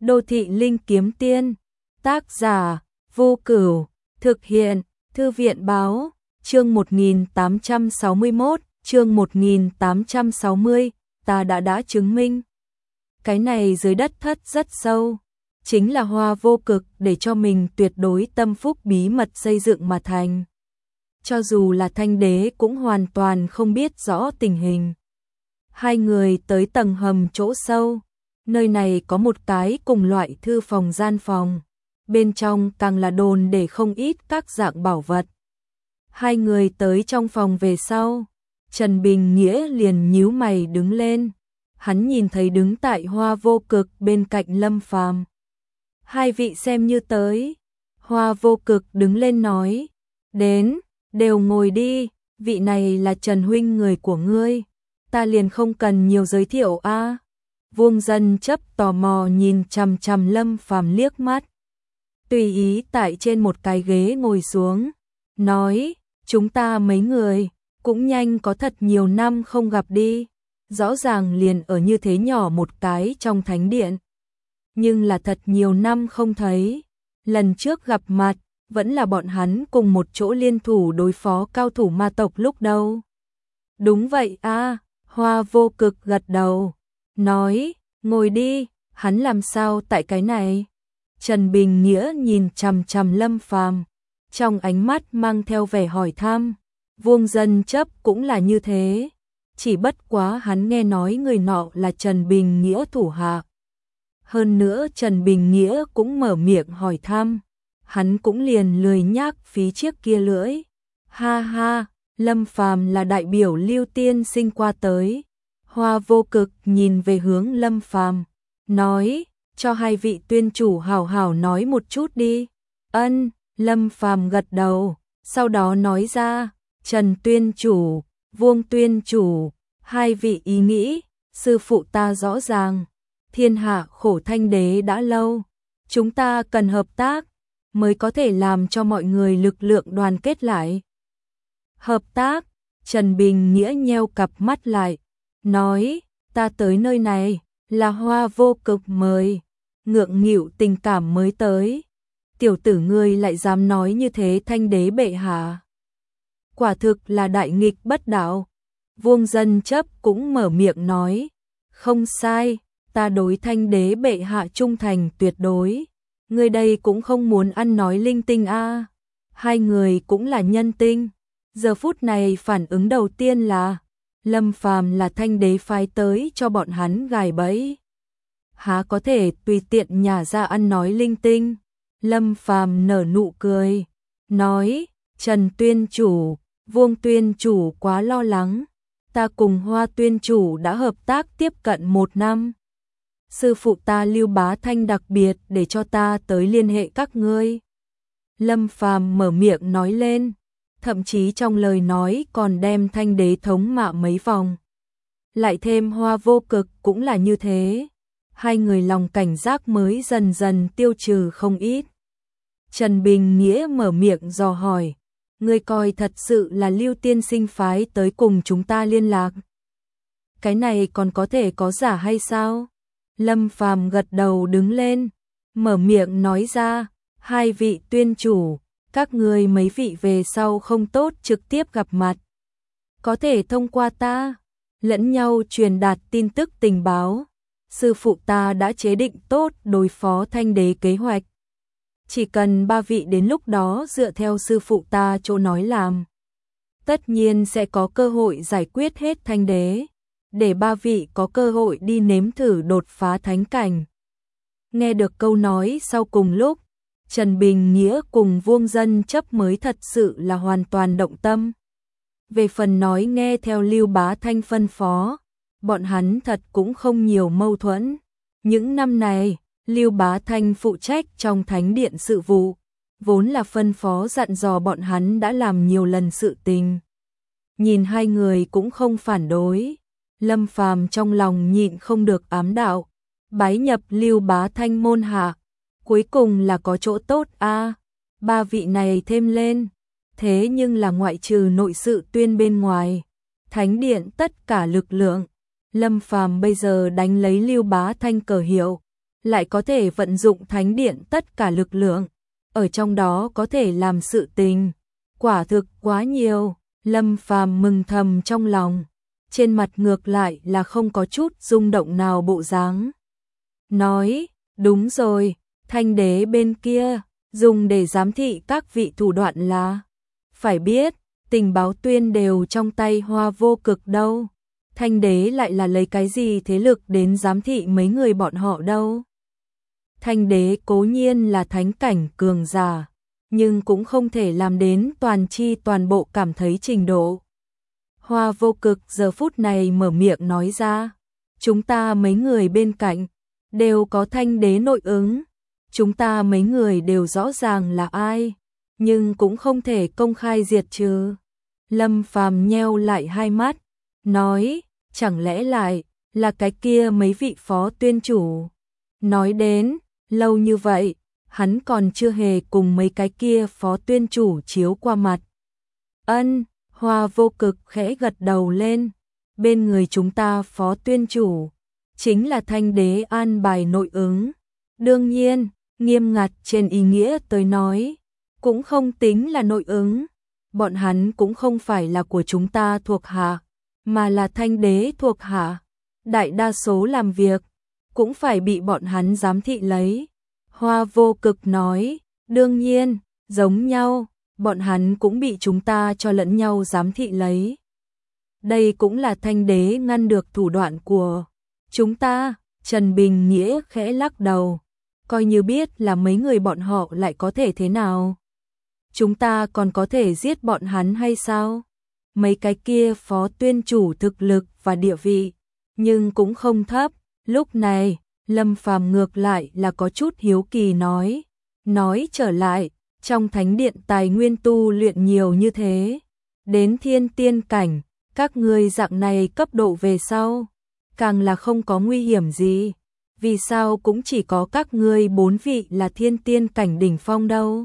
Đô thị linh kiếm tiên, tác giả Vô Cửu, thực hiện Thư viện báo, chương 1861, chương 1860, ta đã chứng minh. Cái này dưới đất thất rất sâu, chính là Hoa Vô Cực để cho mình tuyệt đối tâm phúc bí mật xây dựng mà thành. Cho dù là Thanh Đế cũng hoàn toàn không biết rõ tình hình. Hai người tới tầng hầm chỗ sâu, nơi này có một cái cùng loại thư phòng gian phòng, bên trong càng là đồn để không ít các dạng bảo vật. Hai người tới trong phòng về sau, Trần Bình Nghĩa liền nhíu mày đứng lên, hắn nhìn thấy đứng tại Hoa Vô Cực bên cạnh Lâm Phàm. Hai vị xem như tới. Hoa Vô Cực đứng lên nói, đến, đều ngồi đi, vị này là Trần huynh người của ngươi, ta liền không cần nhiều giới thiệu a. Vương Dân chấp tò mò nhìn chằm chằm Lâm Phàm liếc mắt, tùy ý tại trên một cái ghế ngồi xuống, nói, chúng ta mấy người, cũng nhanh có thật nhiều năm không gặp đi, rõ ràng liền ở như thế nhỏ một cái trong thánh điện. Nhưng là thật nhiều năm không thấy, lần trước gặp mặt, vẫn là bọn hắn cùng một chỗ liên thủ đối phó cao thủ ma tộc lúc đâu. Đúng vậy a, Hoa Vô Cực gật đầu, nói, ngồi đi, hắn làm sao tại cái này? Trần Bình Nghĩa nhìn chằm chằm Lâm Phàm, trong ánh mắt mang theo vẻ hỏi thăm. Vương Dân chấp cũng là như thế, chỉ bất quá hắn nghe nói người nọ là Trần Bình Nghĩa thủ hạ. Hơn nữa Trần Bình Nghĩa cũng mở miệng hỏi thăm, hắn cũng liền lười nhác phí chiếc kia lưỡi. Ha ha, Lâm Phàm là đại biểu Lưu Tiên Sinh qua tới. Hoa Vô Cực nhìn về hướng Lâm Phàm, nói, cho hai vị tuyên chủ hảo hảo nói một chút đi. Ân, Lâm Phàm gật đầu, sau đó nói ra, Trần tuyên chủ, Vương tuyên chủ, hai vị ý nghĩ, sư phụ ta rõ ràng, thiên hạ khổ Thanh Đế đã lâu, chúng ta cần hợp tác, mới có thể làm cho mọi người lực lượng đoàn kết lại. Hợp tác, Trần Bình Nghĩa nheo cặp mắt lại, nói, ta tới nơi này, là Hoa Vô Cực mời, ngượng nghịu tình cảm mới tới. Tiểu tử ngươi lại dám nói như thế Thanh Đế bệ hạ. Quả thực là đại nghịch bất đạo. Vương Dân chấp cũng mở miệng nói, không sai, ta đối Thanh Đế bệ hạ trung thành tuyệt đối. Người đây cũng không muốn ăn nói linh tinh a. Hai người cũng là nhân tinh. Giờ phút này phản ứng đầu tiên là Lâm Phàm là Thanh Đế phái tới cho bọn hắn gài bẫy. Há có thể tùy tiện nhả ra ăn nói linh tinh. Lâm Phàm nở nụ cười, nói, Trần tuyên chủ, Vương tuyên chủ quá lo lắng, ta cùng Hoa tuyên chủ đã hợp tác tiếp cận 1 năm. Sư phụ ta Lưu Bá Thanh đặc biệt để cho ta tới liên hệ các ngươi. Lâm Phàm mở miệng nói lên, thậm chí trong lời nói còn đem Thanh Đế thống mạ mấy vòng. Lại thêm Hoa Vô Cực cũng là như thế. Hai người lòng cảnh giác mới dần dần tiêu trừ không ít. Trần Bình Nghĩa mở miệng dò hỏi, ngươi coi thật sự là Lưu Tiên Sinh phái tới cùng chúng ta liên lạc. Cái này còn có thể có giả hay sao? Lâm Phàm gật đầu đứng lên, mở miệng nói ra, hai vị tuyên chủ, các ngươi mấy vị về sau không tốt trực tiếp gặp mặt. Có thể thông qua ta, lẫn nhau truyền đạt tin tức tình báo. Sư phụ ta đã chế định tốt đối phó Thanh Đế kế hoạch. Chỉ cần ba vị đến lúc đó dựa theo sư phụ ta chỗ nói làm, tất nhiên sẽ có cơ hội giải quyết hết Thanh Đế, để ba vị có cơ hội đi nếm thử đột phá thánh cảnh. Nghe được câu nói sau cùng lúc, Trần Bình Nghĩa cùng Vương Dân chấp mới thật sự là hoàn toàn động tâm. Về phần nói nghe theo Lưu Bá Thanh phân phó, bọn hắn thật cũng không nhiều mâu thuẫn. Những năm này, Lưu Bá Thanh phụ trách trong thánh điện sự vụ, vốn là phân phó dặn dò bọn hắn đã làm nhiều lần sự tình. Nhìn hai người cũng không phản đối, Lâm Phàm trong lòng nhịn không được ám đạo, bái nhập Lưu Bá Thanh môn hạ, cuối cùng là có chỗ tốt a. Ba vị này thêm lên, thế nhưng là ngoại trừ nội sự tuyên bên ngoài, thánh điện tất cả lực lượng, Lâm Phàm bây giờ đánh lấy Lưu Bá Thanh cờ hiệu, lại có thể vận dụng thánh điện tất cả lực lượng, ở trong đó có thể làm sự tình, quả thực quá nhiều. Lâm Phàm mừng thầm trong lòng, trên mặt ngược lại là không có chút rung động nào bộ dáng. Nói, đúng rồi, Thanh đế bên kia, dùng để giám thị các vị thủ đoạn là, phải biết, tình báo tuyên đều trong tay Hoa Vô Cực đâu. Thanh đế lại là lấy cái gì thế lực đến giám thị mấy người bọn họ đâu. Thanh đế cố nhiên là thánh cảnh cường giả, nhưng cũng không thể làm đến toàn chi toàn bộ cảm thấy trình độ. Hoa Vô Cực giờ phút này mở miệng nói ra, chúng ta mấy người bên cạnh đều có thanh đế nội ứng, chúng ta mấy người đều rõ ràng là ai, nhưng cũng không thể công khai diệt trừ. Lâm Phàm nheo lại hai mắt, nói, chẳng lẽ lại là cái kia mấy vị phó tuyên chủ. Nói đến, lâu như vậy, hắn còn chưa hề cùng mấy cái kia phó tuyên chủ chiếu qua mặt. Ân, Hoa Vô Cực khẽ gật đầu lên, bên người chúng ta phó tuyên chủ, chính là thanh đế an bài nội ứng. Đương nhiên, nghiêm ngặt trên ý nghĩa tới nói, cũng không tính là nội ứng, bọn hắn cũng không phải là của chúng ta thuộc hạ, mà là thanh đế thuộc hạ. Đại đa số làm việc, cũng phải bị bọn hắn giám thị lấy. Hoa Vô Cực nói, đương nhiên, giống nhau, bọn hắn cũng bị chúng ta cho lẫn nhau giám thị lấy. Đây cũng là thanh đế ngăn được thủ đoạn của chúng ta. Trần Bình Nghĩa khẽ lắc đầu, coi như biết là mấy người bọn họ lại có thể thế nào. Chúng ta còn có thể giết bọn hắn hay sao? Mấy cái kia phó tuyên chủ thực lực và địa vị, nhưng cũng không thấp. Lúc này, Lâm Phàm ngược lại là có chút hiếu kỳ nói trở lại, trong thánh điện tài nguyên tu luyện nhiều như thế, đến thiên tiên cảnh, các ngươi dạng này cấp độ về sau, càng là không có nguy hiểm gì, vì sao cũng chỉ có các ngươi 4 vị là thiên tiên cảnh đỉnh phong đâu?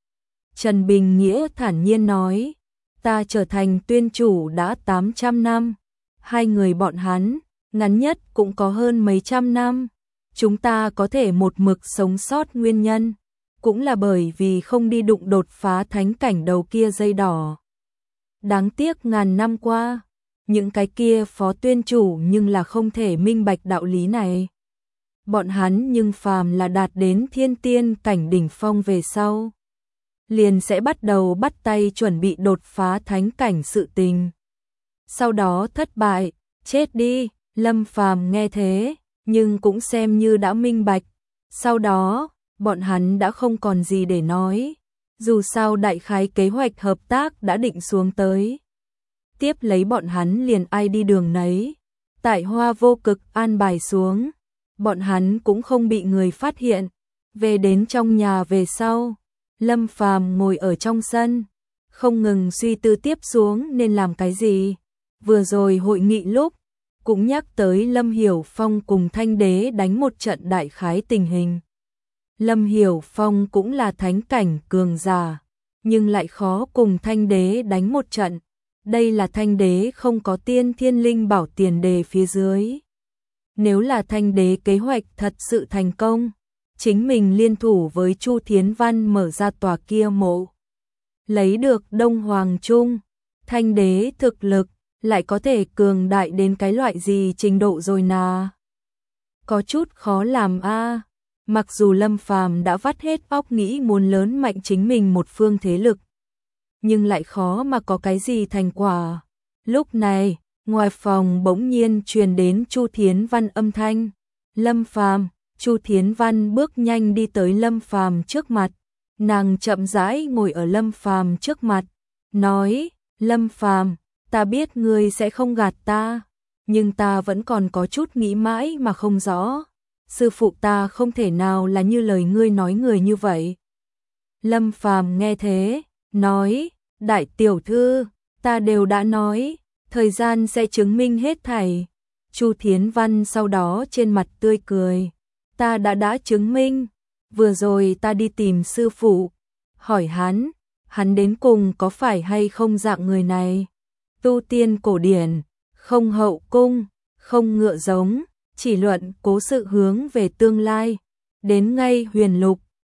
Trần Bình Nghĩa thản nhiên nói, ta trở thành tuyên chủ đã 800 năm, hai người bọn hắn, ngắn nhất cũng có hơn mấy trăm năm. Chúng ta có thể một mực sống sót nguyên nhân, cũng là bởi vì không đi đụng đột phá thánh cảnh đầu kia dây đỏ. Đáng tiếc ngàn năm qua, những cái kia phó tuyên chủ nhưng là không thể minh bạch đạo lý này. Bọn hắn nhưng phàm là đạt đến thiên tiên cảnh đỉnh phong về sau, liền sẽ bắt đầu bắt tay chuẩn bị đột phá thánh cảnh sự tình. Sau đó thất bại, chết đi. Lâm Phàm nghe thế, nhưng cũng xem như đã minh bạch. Sau đó, bọn hắn đã không còn gì để nói. Dù sao đại khái kế hoạch hợp tác đã định xuống tới. Tiếp lấy bọn hắn liền ai đi đường nấy. Tại Hoa Vô Cực an bài xuống, bọn hắn cũng không bị người phát hiện. Về đến trong nhà về sau, Lâm Phàm ngồi ở trong sân, không ngừng suy tư tiếp xuống nên làm cái gì. Vừa rồi hội nghị lúc, cũng nhắc tới Lâm Hiểu Phong cùng Thanh Đế đánh một trận đại khái tình hình. Lâm Hiểu Phong cũng là thánh cảnh cường giả, nhưng lại khó cùng Thanh Đế đánh một trận. Đây là Thanh Đế không có tiên thiên linh bảo tiền đề phía dưới. Nếu là Thanh Đế kế hoạch thật sự thành công, chính mình liên thủ với Chu Thiến Văn mở ra tòa kia mộ, lấy được Đông Hoàng Trung, Thanh Đế thực lực lại có thể cường đại đến cái loại gì trình độ rồi nà. Có chút khó làm a. Mặc dù Lâm Phàm đã vắt hết óc nghĩ muốn lớn mạnh chính mình một phương thế lực, nhưng lại khó mà có cái gì thành quả. Lúc này, ngoài phòng bỗng nhiên truyền đến Chu Thiến Văn âm thanh. Lâm Phàm. Chu Thiến Văn bước nhanh đi tới Lâm Phàm trước mặt. Nàng chậm rãi ngồi ở Lâm Phàm trước mặt, nói, Lâm Phàm, ta biết ngươi sẽ không gạt ta, nhưng ta vẫn còn có chút nghĩ mãi mà không rõ. Sư phụ ta không thể nào là như lời ngươi nói người như vậy. Lâm Phàm nghe thế, nói, đại tiểu thư, ta đều đã nói, thời gian sẽ chứng minh hết thảy. Chu Thiến Văn sau đó trên mặt tươi cười, ta đã chứng minh. Vừa rồi ta đi tìm sư phụ, hỏi hắn đến cùng có phải hay không dạng người này. Tu tiên cổ điển, không hậu cung, không ngựa giống, chỉ luận cố sự hướng về tương lai, đến ngay huyền lục,